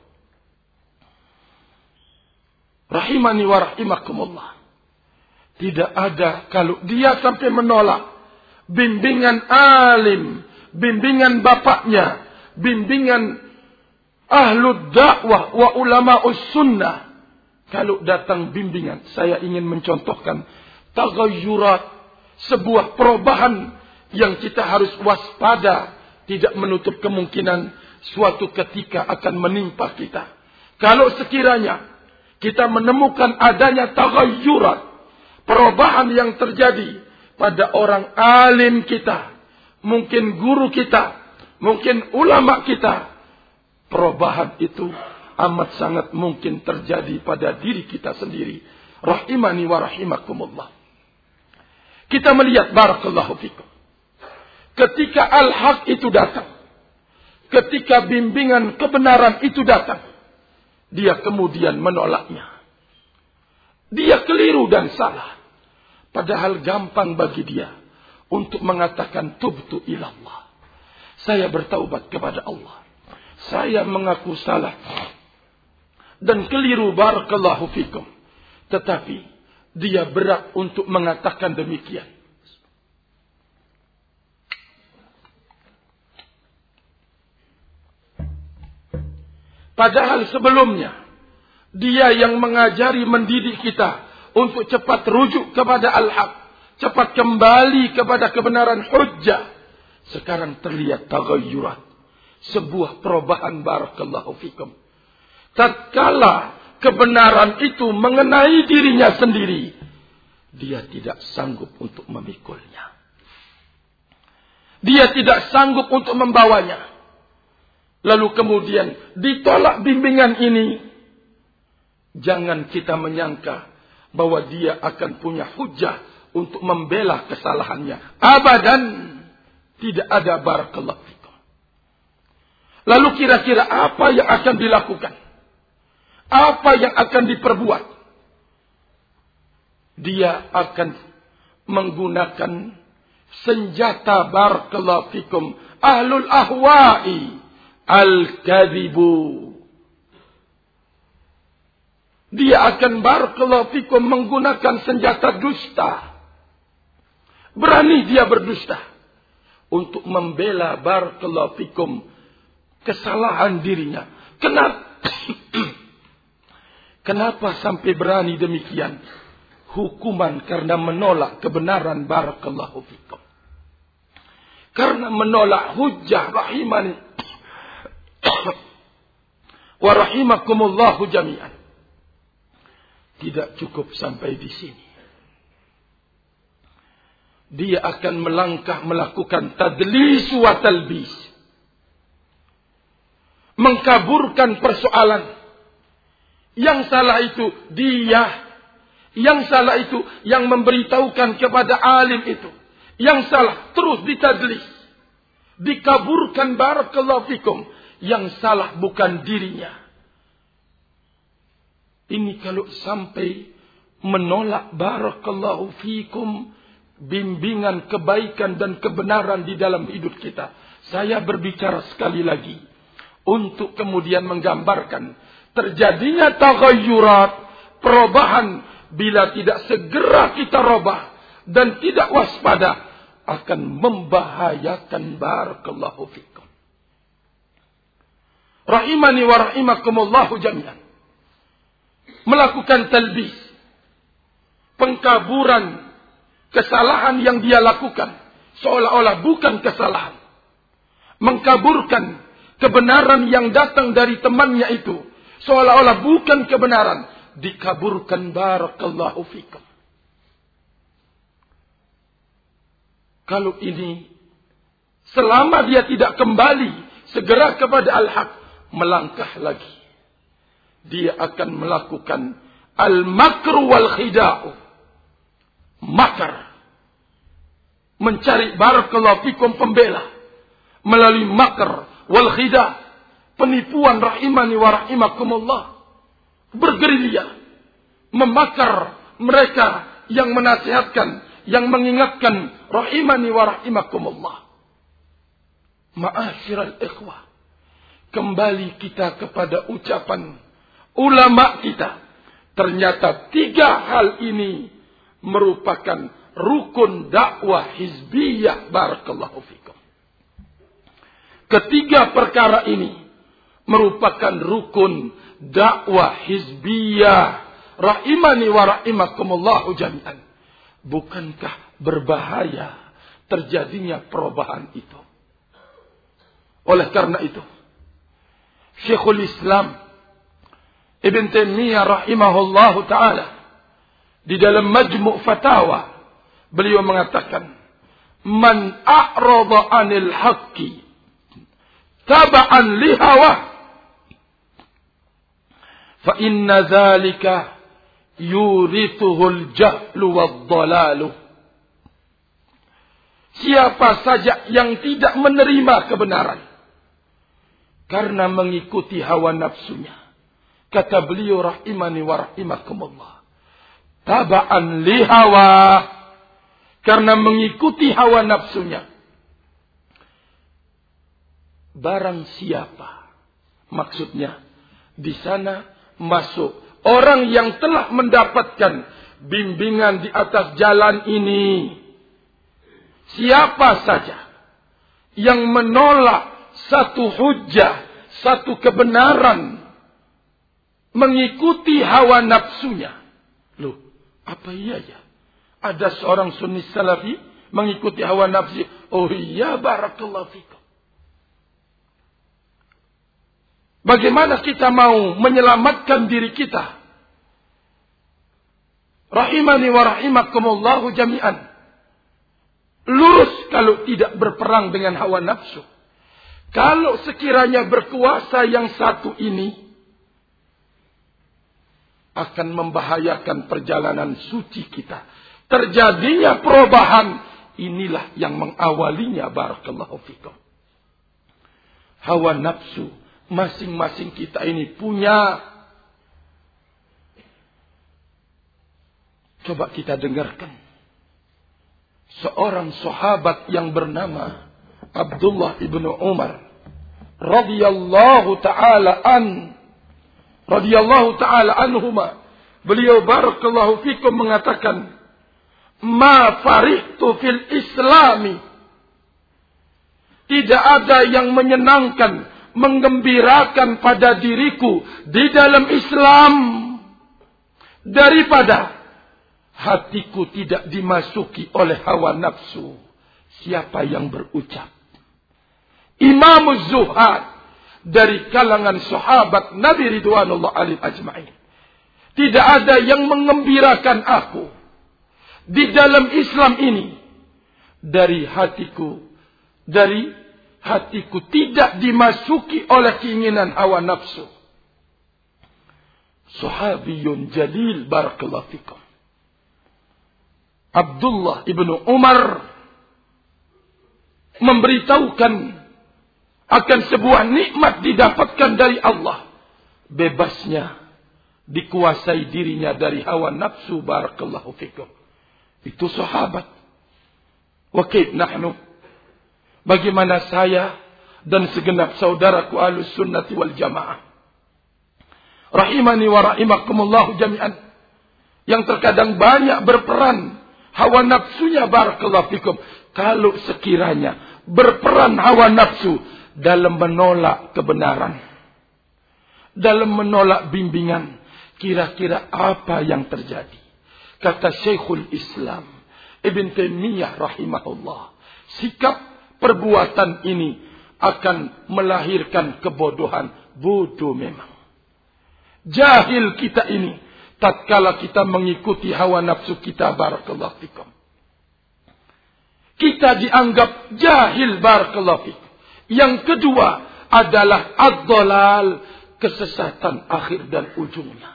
Rahimani wa rahimakumullah. Tidak ada kalau dia sampai menolak bimbingan alim, bimbingan bapaknya, bimbingan ahlud dakwah wa ulama'us sunnah. Kalau datang bimbingan, saya ingin mencontohkan taghayyurat, sebuah perubahan yang kita harus waspada, tidak menutup kemungkinan suatu ketika akan menimpa kita. Kalau sekiranya kita menemukan adanya taghayyurat, perubahan yang terjadi pada orang alim kita, mungkin guru kita, mungkin ulama kita, perubahan itu amat sangat mungkin terjadi pada diri kita sendiri. Rahimani wa rahimakumullah. kita melihat barakallahu fikum. Ketika al-haq itu datang, ketika bimbingan kebenaran itu datang, dia kemudian menolaknya. Dia keliru dan salah. Padahal gampang bagi dia untuk mengatakan tubtu ilallah. Saya bertaubat kepada Allah. Saya mengaku salah dan keliru barakallahu fikum. Tetapi dia berat untuk mengatakan demikian. Padahal sebelumnya dia yang mengajari, mendidik kita untuk cepat rujuk kepada al-haq, cepat kembali kepada kebenaran hujjah. Sekarang terlihat taghayyurat, sebuah perubahan barakallahu fikum. Tatkala kebenaran itu mengenai dirinya sendiri, dia tidak sanggup untuk memikulnya. Dia tidak sanggup untuk membawanya. Lalu kemudian ditolak bimbingan ini. Jangan kita menyangka bahwa dia akan punya hujah untuk membela kesalahannya. Abadan. Tidak ada barakallahu fikum. Lalu kira-kira apa yang akan dilakukan? Apa yang akan diperbuat? Dia akan menggunakan senjata barakallahu fikum ahlul ahwa'i. Al-kadhibu. Dia akan barakallahu fikum menggunakan senjata dusta. Berani dia berdusta untuk membela barakallahu fikum kesalahan dirinya. Kenapa? Kenapa sampai berani demikian? Hukuman karena menolak kebenaran barakallahu fikum. Karena menolak hujjah rahimani wa rahimakumullahu jami'an. Tidak cukup sampai di sini. Dia akan melangkah melakukan tadlis wa talbis. Mengkaburkan persoalan. Yang salah itu dia. Yang salah itu yang memberitahukan kepada alim itu. Yang salah terus ditadlis. Dikaburkan barakallahu fikum. Yang salah bukan dirinya. Ini kalau sampai menolak barakallahu fikum bimbingan kebaikan dan kebenaran di dalam hidup kita. Saya berbicara sekali lagi untuk kemudian menggambarkan terjadinya taghayyurat, perubahan bila tidak segera kita robah dan tidak waspada akan membahayakan barakallahu fikum. Rahimani wa rahimakumullahu jami'an. Melakukan talbis. Pengkaburan kesalahan yang dia lakukan. Seolah-olah bukan kesalahan. Mengkaburkan kebenaran yang datang dari temannya itu. Seolah-olah bukan kebenaran. Dikaburkan barakallahu fikum. Kalau ini, selama dia tidak kembali segera kepada al-haq, melangkah lagi. Dia akan melakukan al-makru wal khida'u. Makar. Mencari barakallahu fikum pembela. Melalui makar wal khida'. Penipuan rahimani wa rahimakumullah. Bergerilya. Memakar mereka yang menasihatkan. Yang mengingatkan rahimani wa rahimakumullah. Ma'asyiral ikhwah. Kembali kita kepada ucapan ulama kita. Ternyata tiga hal ini merupakan rukun dakwah hizbiyah barakallahu fikum. Ketiga perkara ini merupakan rukun dakwah hizbiyah rahimani wa rahimakumullahu jami'an. Bukankah berbahaya terjadinya perubahan itu? Oleh karena itu, Syekhul Islam Ibn Taimiyah rahimahullahu ta'ala di dalam Majmu' Fatawa beliau mengatakan, man a'rada 'anil haqqi taba'an li hawa fa inna dzalika yurithuhul jahlu wad dhalalu. Siapa saja yang tidak menerima kebenaran karena mengikuti hawa nafsunya, kata beliau rahimani wa rahimakumullah, taba'an li hawa, karena mengikuti hawa nafsunya, barang siapa, maksudnya di sana masuk orang yang telah mendapatkan bimbingan di atas jalan ini. Siapa saja yang menolak satu hujjah, satu kebenaran, mengikuti hawa nafsunya. Loh, apa iya ya? Ada seorang sunni salafi mengikuti hawa nafsu. Oh iya, barakallahu fikum. Bagaimana kita mau menyelamatkan diri kita? Rahimani wa rahimakumullahu jami'an. Lurus kalau tidak berperang dengan hawa nafsu. Kalau sekiranya berkuasa yang satu ini akan membahayakan perjalanan suci kita. Terjadinya perubahan, inilah yang mengawalinya, barakallahu fikum. Hawa nafsu masing-masing kita ini punya. Coba kita dengarkan. Seorang sahabat yang bernama Abdullah ibnu Umar radhiyallahu taala an radhiyallahu taala anhuma, beliau barakallahu fikum mengatakan, ma farihtu fil islami, tidak ada yang menyenangkan, menggembirakan pada diriku di dalam Islam daripada hatiku tidak dimasuki oleh hawa nafsu. Siapa yang berucap? Imam Zuhad dari kalangan sahabat Nabi ridwanullah alaihim ajma'in. Tidak ada yang mengembirakan aku di dalam Islam ini dari hatiku, dari hatiku tidak dimasuki oleh keinginan hawa nafsu. Sahabiyun jalil barakallahu fikum. Abdullah ibnu Umar memberitahukan akan sebuah nikmat didapatkan dari Allah. Bebasnya dikuasai dirinya dari hawa nafsu, barakallahu fikum. Itu sahabat. Wa kaif nahnu? Bagaimana saya dan segenap saudaraku ahlus sunnati wal jamaah. Rahimani wa rahimakumullahu jami'an. Yang terkadang banyak berperan hawa nafsunya, barakallahu fikum. Kalau sekiranya berperan hawa nafsu dalam menolak kebenaran, dalam menolak bimbingan, kira-kira apa yang terjadi? Kata Syekhul Islam Ibn Taimiyah rahimahullah, sikap perbuatan ini akan melahirkan kebodohan. Bodoh memang. Jahil kita ini tatkala kita mengikuti hawa nafsu kita, barakallahu fikum. Kita dianggap jahil, barakallahu fikum. Yang kedua adalah ad-dhalal, kesesatan akhir dan ujungnya.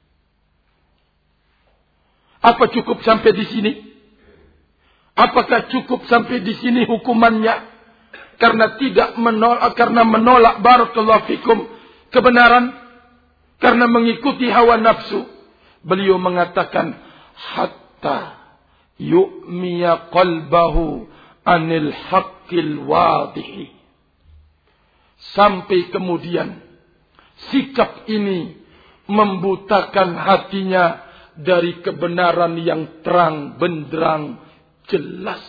Apa cukup sampai di sini? Apakah cukup sampai di sini hukumannya? Karena tidak menolak, karena menolak, barakallahu fikum, kebenaran, karena mengikuti hawa nafsu. Beliau mengatakan, hatta yu'miya qalbahu anil haqqil wadih. Sampai kemudian sikap ini membutakan hatinya dari kebenaran yang terang benderang jelas.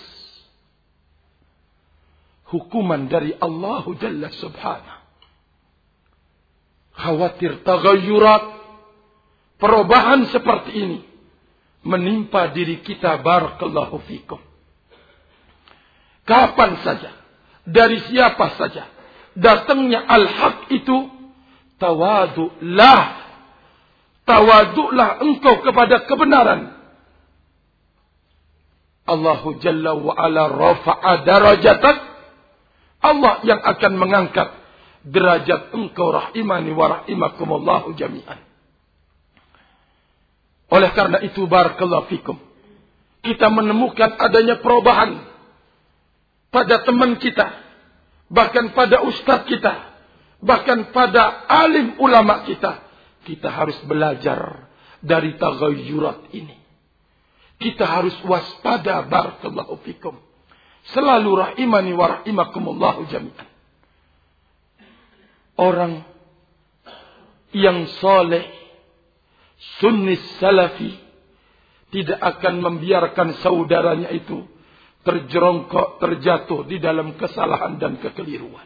Hukuman dari Allah Jalla Subhanahu. Khawatir tagayyurat, perubahan seperti ini menimpa diri kita, barakallahu fikum. Kapan saja, dari siapa saja datangnya al-haq itu, tawadu'lah, tawadu'lah engkau kepada kebenaran. Allahu Jalla wa ala rafa'a darajatak, Allah yang akan mengangkat derajat engkau, rahimani wa rahimakumullahu jami'an. Oleh karena itu, barakallahu fikum, kita menemukan adanya perubahan pada teman kita, bahkan pada ustadz kita, bahkan pada alim ulama kita, kita harus belajar dari tagayyurat ini. Kita harus waspada, barakallahu fikum. Selalu rahimani wa rahimakumullahu jami'an. Orang yang soleh, sunnis salafi, tidak akan membiarkan saudaranya itu terjerongkok, terjatuh di dalam kesalahan dan kekeliruan.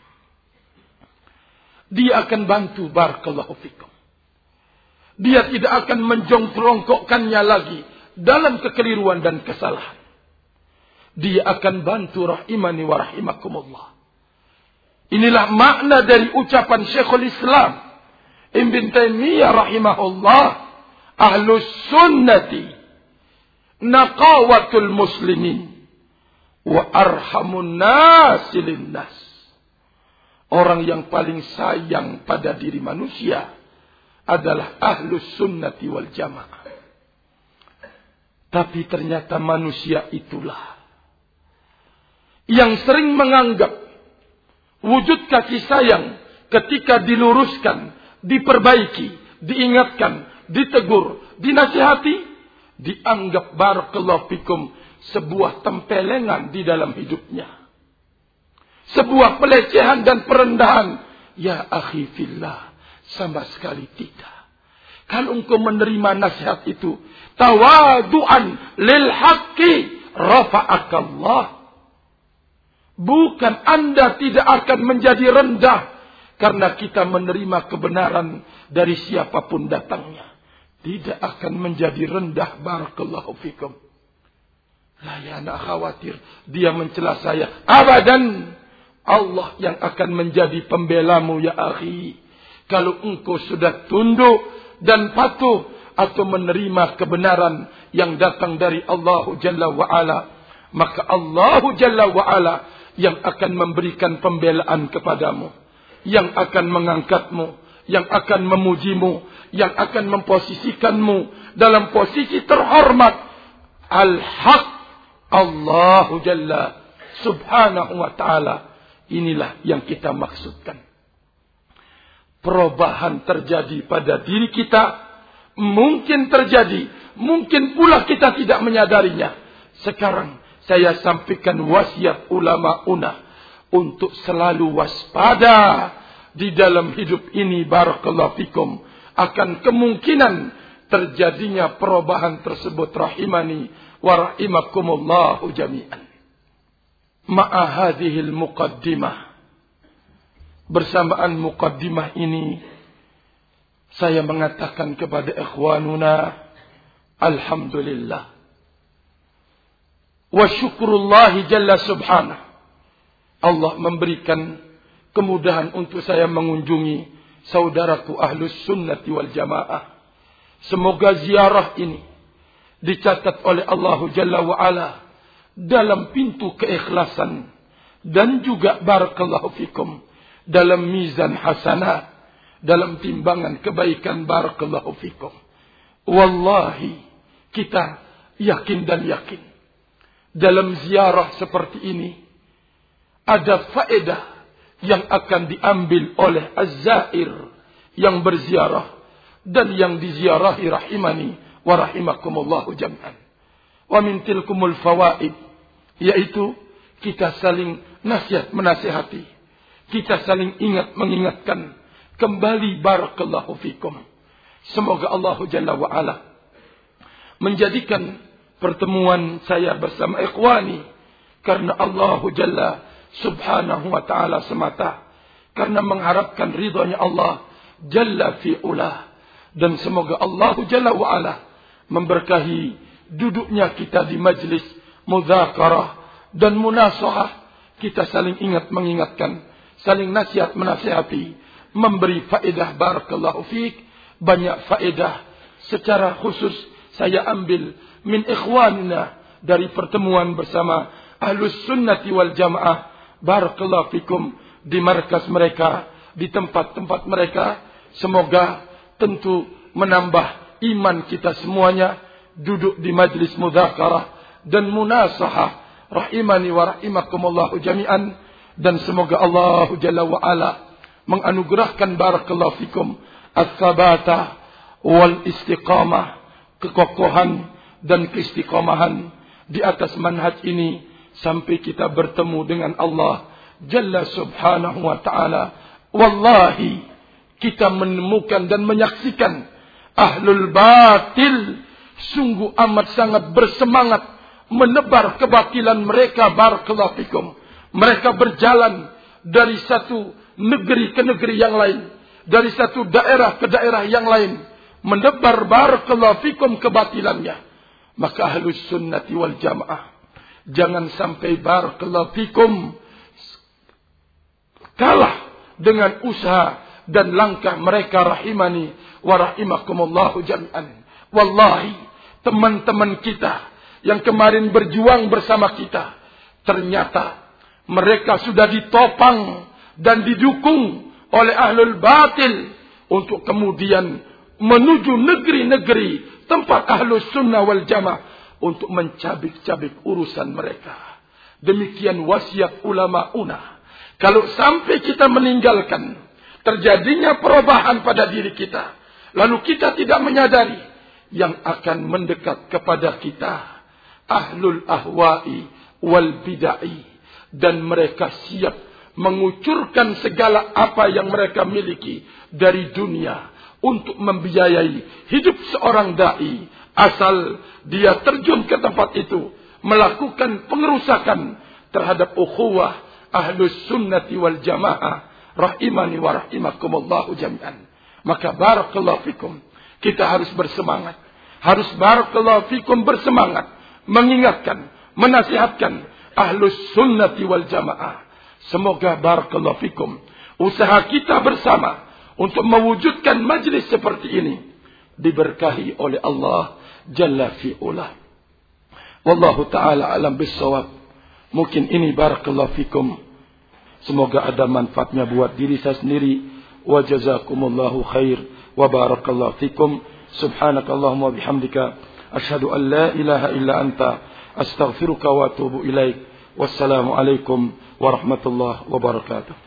Dia akan bantu, barakallahu fikum. Dia tidak akan menjongkrongkokkannya lagi dalam kekeliruan dan kesalahan. Dia akan bantu, rahimani wa rahimakumullah. Inilah makna dari ucapan Syekhul Islam Ibn Taimiyah rahimahullah, ahlus sunnati naqawatul muslimin wa arhamun nasi linnas. Orang yang paling sayang pada diri manusia adalah ahlus sunnati wal jamaah. Tapi ternyata manusia itulah yang sering menganggap wujud kasih sayang ketika diluruskan, diperbaiki, diingatkan, ditegur, dinasihati, dianggap, barakallahu fikum, sebuah tempelengan di dalam hidupnya. Sebuah pelecehan dan perendahan. Ya akhi fillah, sama sekali tidak. Kalau engkau menerima nasihat itu, tawadu'an lil haqqi rafa'akallah. Bukan Anda tidak akan menjadi rendah karena kita menerima kebenaran dari siapapun datangnya. Tidak akan menjadi rendah, barakallahu fikum. Lah ya, anak khawatir dia mencela saya. Abadan. Allah yang akan menjadi pembelamu, ya akhi. Kalau engkau sudah tunduk dan patuh atau menerima kebenaran yang datang dari Allah Jalla wa'ala, maka Allah Jalla wa'ala yang akan memberikan pembelaan kepadamu, yang akan mengangkatmu, yang akan memujimu, yang akan memposisikanmu dalam posisi terhormat. Al-Haq Allah Jalla subhanahu wa ta'ala. Inilah yang kita maksudkan. Perubahan terjadi pada diri kita, mungkin terjadi, mungkin pula kita tidak menyadarinya. Sekarang saya sampaikan wasiat ulama una untuk selalu waspada di dalam hidup ini, barakallahu fikum, akan kemungkinan terjadinya perubahan tersebut, rahimani wa rahimakumullahu jami'an. Ma'a hadhil muqaddimah, bersamaan muqaddimah ini, saya mengatakan kepada ikhwanuna, alhamdulillah wa syukrullahi jalla subhanahu. Allah memberikan kemudahan untuk saya mengunjungi saudaraku ahlus sunnati wal jamaah. Semoga ziarah ini dicatat oleh Allah Jalla wa'ala dalam pintu keikhlasan dan juga, barakallahu fikum, dalam mizan hasanah, dalam timbangan kebaikan, barakallahu fikum. Wallahi kita yakin dan yakin dalam ziarah seperti ini ada faedah yang akan diambil oleh az-zair yang berziarah dan yang diziarahi, rahimani wa rahimakumullahu jam'an. Wa min tilkumul fawaid, yaitu kita saling nasihat menasihati, kita saling ingat mengingatkan kembali, barakallahu fikum. Semoga Allah Jalla wa'ala menjadikan pertemuan saya bersama ikhwani karena Allah Jalla subhanahu wa ta'ala semata, karena mengharapkan ridhonya Allah Jalla fi'ulah. Dan semoga Allah Jalla wa'ala memberkahi duduknya kita di majlis mudzakarah dan munasahah. Kita saling ingat mengingatkan, saling nasihat menasihati, memberi faedah, barakallahu fiik. Banyak faedah secara khusus saya ambil min ikhwanina dari pertemuan bersama ahlus sunnati wal jamaah, barakallahu fikum, di markas mereka, di tempat-tempat mereka. Semoga tentu menambah iman kita semuanya, duduk di majlis mudzakarah dan munasahah, rahimani wa rahimakumullahu jami'an. Dan semoga Allah Jalla wa Ala menganugerahkan barakallahu fikum as-sabata wal istiqamah, kekokohan dan keistiqamahan di atas manhaj ini sampai kita bertemu dengan Allah Jalla subhanahu wa ta'ala. Wallahi, kita menemukan dan menyaksikan ahlul batil sungguh amat sangat bersemangat menebar kebatilan mereka barakallahu fikum. Mereka berjalan dari satu negeri ke negeri yang lain, dari satu daerah ke daerah yang lain, menebar barakallahu fikum kebatilannya. Maka ahlus sunnati wal jamaah jangan sampai barakallahu fikum kalah dengan usaha dan langkah mereka rahimani wa rahimakumullahu jami'an. Wallahi, teman-teman kita yang kemarin berjuang bersama kita, ternyata mereka sudah ditopang dan didukung oleh ahlul batil untuk kemudian menuju negeri-negeri tempat ahlus sunnah wal jamaah untuk mencabik-cabik urusan mereka. Demikian wasiat ulama-una. Kalau sampai kita meninggalkan, terjadinya perubahan pada diri kita, lalu kita tidak menyadari, yang akan mendekat kepada kita ahlul ahwa'i wal bid'ah, dan mereka siap mengucurkan segala apa yang mereka miliki dari dunia untuk membiayai hidup seorang dai, asal dia terjun ke tempat itu melakukan pengerusakan terhadap ukhuwah ahlus sunnati wal jamaah rahimani wa rahimakumullahu jami'an. Maka barakallahu fikum, kita harus bersemangat, harus barakallahu fikum bersemangat mengingatkan, menasihatkan ahlus sunnati wal jamaah. Semoga barakallahu fikum usaha kita bersama untuk mewujudkan majlis seperti ini diberkahi oleh Allah Jalla fi'ula. Wallahu ta'ala alam bissawab. Mungkin ini barakallahu fikum, semoga ada manfaatnya buat diri saya sendiri. Wa jazakumullahu khair wa barakallahu fikum. Subhanakallahumma bihamdika asyhadu an la ilaha illa anta astaghfiruka wa atubu ilaik. Wassalamu alaikum warahmatullahi wabarakatuh.